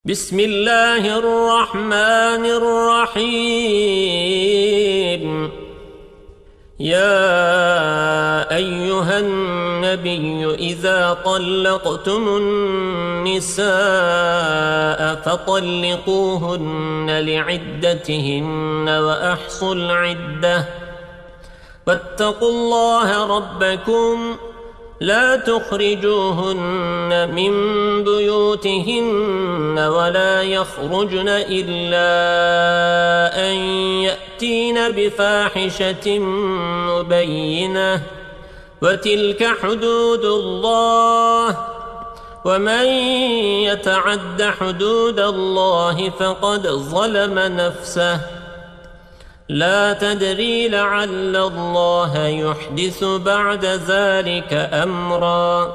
بسم الله الرحمن الرحيم. يا أيها النبي إذا طلقتم النساء فطلقوهن لعدتهن وأحصوا العدة واتقوا الله ربكم لا تخرجوهن من بيوتهن ولا يخرجن إلا أن يأتين بفاحشة مبينة وتلك حدود الله ومن يتعد حدود الله فقد ظلم نفسه لا تدري لعل الله يحدث بعد ذلك أمرا.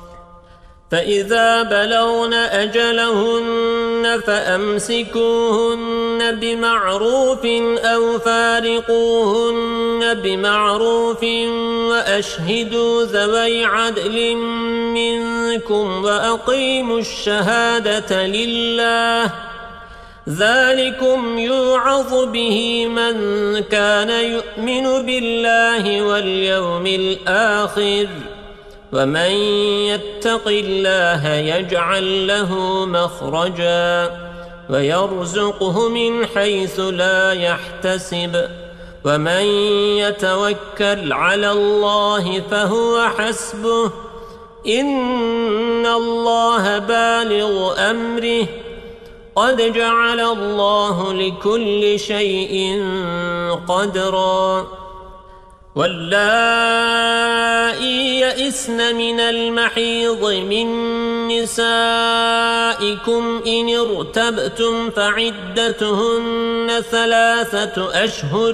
فإذا بلغن أجلهن فأمسكوهن بمعروف أو فارقوهن بمعروف وأشهدوا ذوي عدل منكم وأقيموا الشهادة لله ذلكم يوعظ به من كان يؤمن بالله واليوم الآخر ومن يتق الله يجعل له مخرجا ويرزقه من حيث لا يحتسب ومن يتوكل على الله فهو حسبه إن الله بالغ أمره قد جعل الله لكل شيء قدرا. واللائي يئسن من المحيض من نسائكم إن ارتبتم فعدتهن 3 أشهر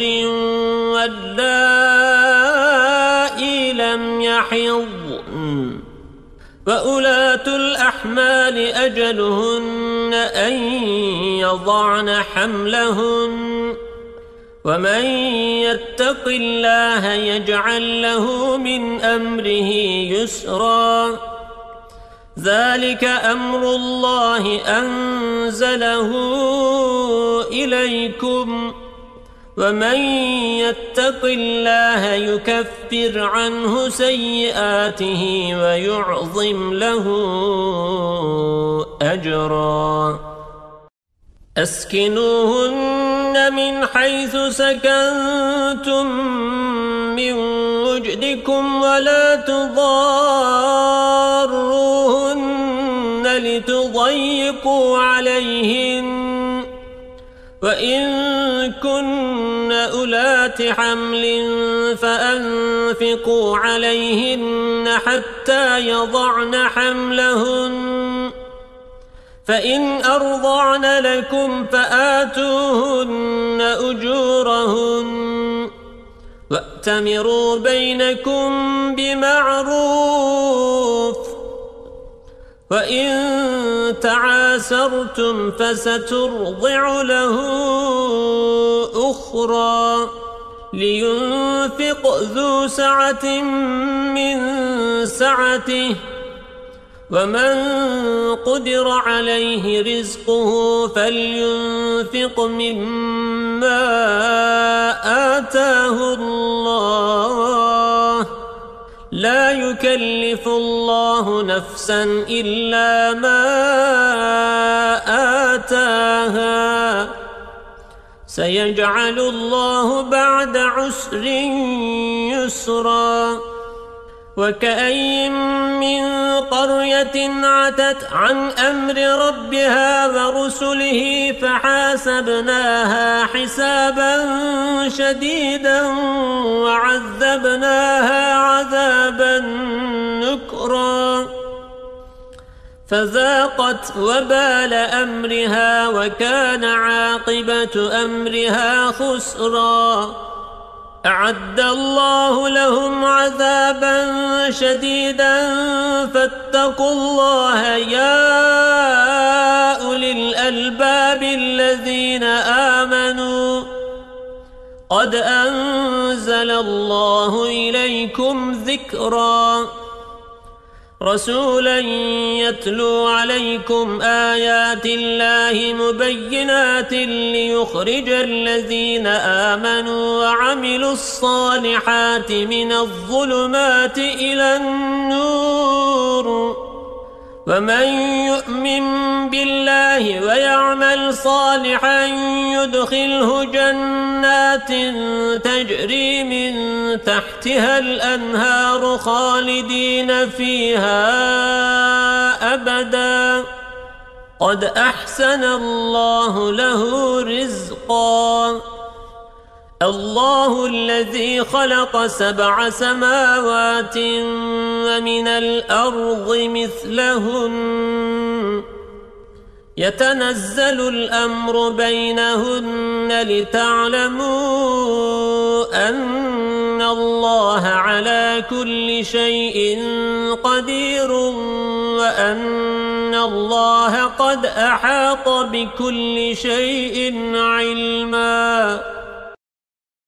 واللائي لم يحضن وأولاة الأحمال أجلهن أن يضعن حملهن ومن يتق الله يجعل له من أمره يسرا ذلك أمر الله أنزله إليكم ومن يتق الله يكفر عنه سيئاته ويعظم له أجرا. أسكنوهن من حيث سكنتم من وجدكم ولا تضاروهن لتضيقوا عليهن وإن كن أولات حمل فأنفقوا عليهن حتى يضعن حملهن فإن أرضعن لكم فآتوهن أجورهن وأتمروا بينكم بمعروف وإن تعاسرتم فسترضع له أخرى لينفق ذو سعة من سعته ومن قدر عليه رزقه فلينفق مما آتاه الله لا يكلف الله نفسا إلا ما آتاها سيجعل الله بعد عسر يسرا. وكأين من قرية عتت عن أمر ربها ورسله فحاسبناها حسابا شديدا وعذبناها عذابا نكرا فذاقت وبال أمرها وكان عاقبة أمرها خسرا. أعد الله لهم عذابا شديدا فاتقوا الله يا أولي الألباب الذين آمنوا قد أنزل الله إليكم ذكرا. رسولا يتلو عليكم آيات الله مبينات ليخرج الذين آمنوا وعملوا الصالحات من الظلمات إلى النور ومن يؤمن بالله ويعمل صالحا يدخله جنات تجري من تحتها الأنهار خالدين فيها أبدا قد أحسن الله له رزقا الله الذي خلق 7 سماوات ومن الأرض مثلهن يتنزل الأمر بينهن لتعلموا أن الله على كل شيء قدير وأن الله قد أحاط بكل شيء علما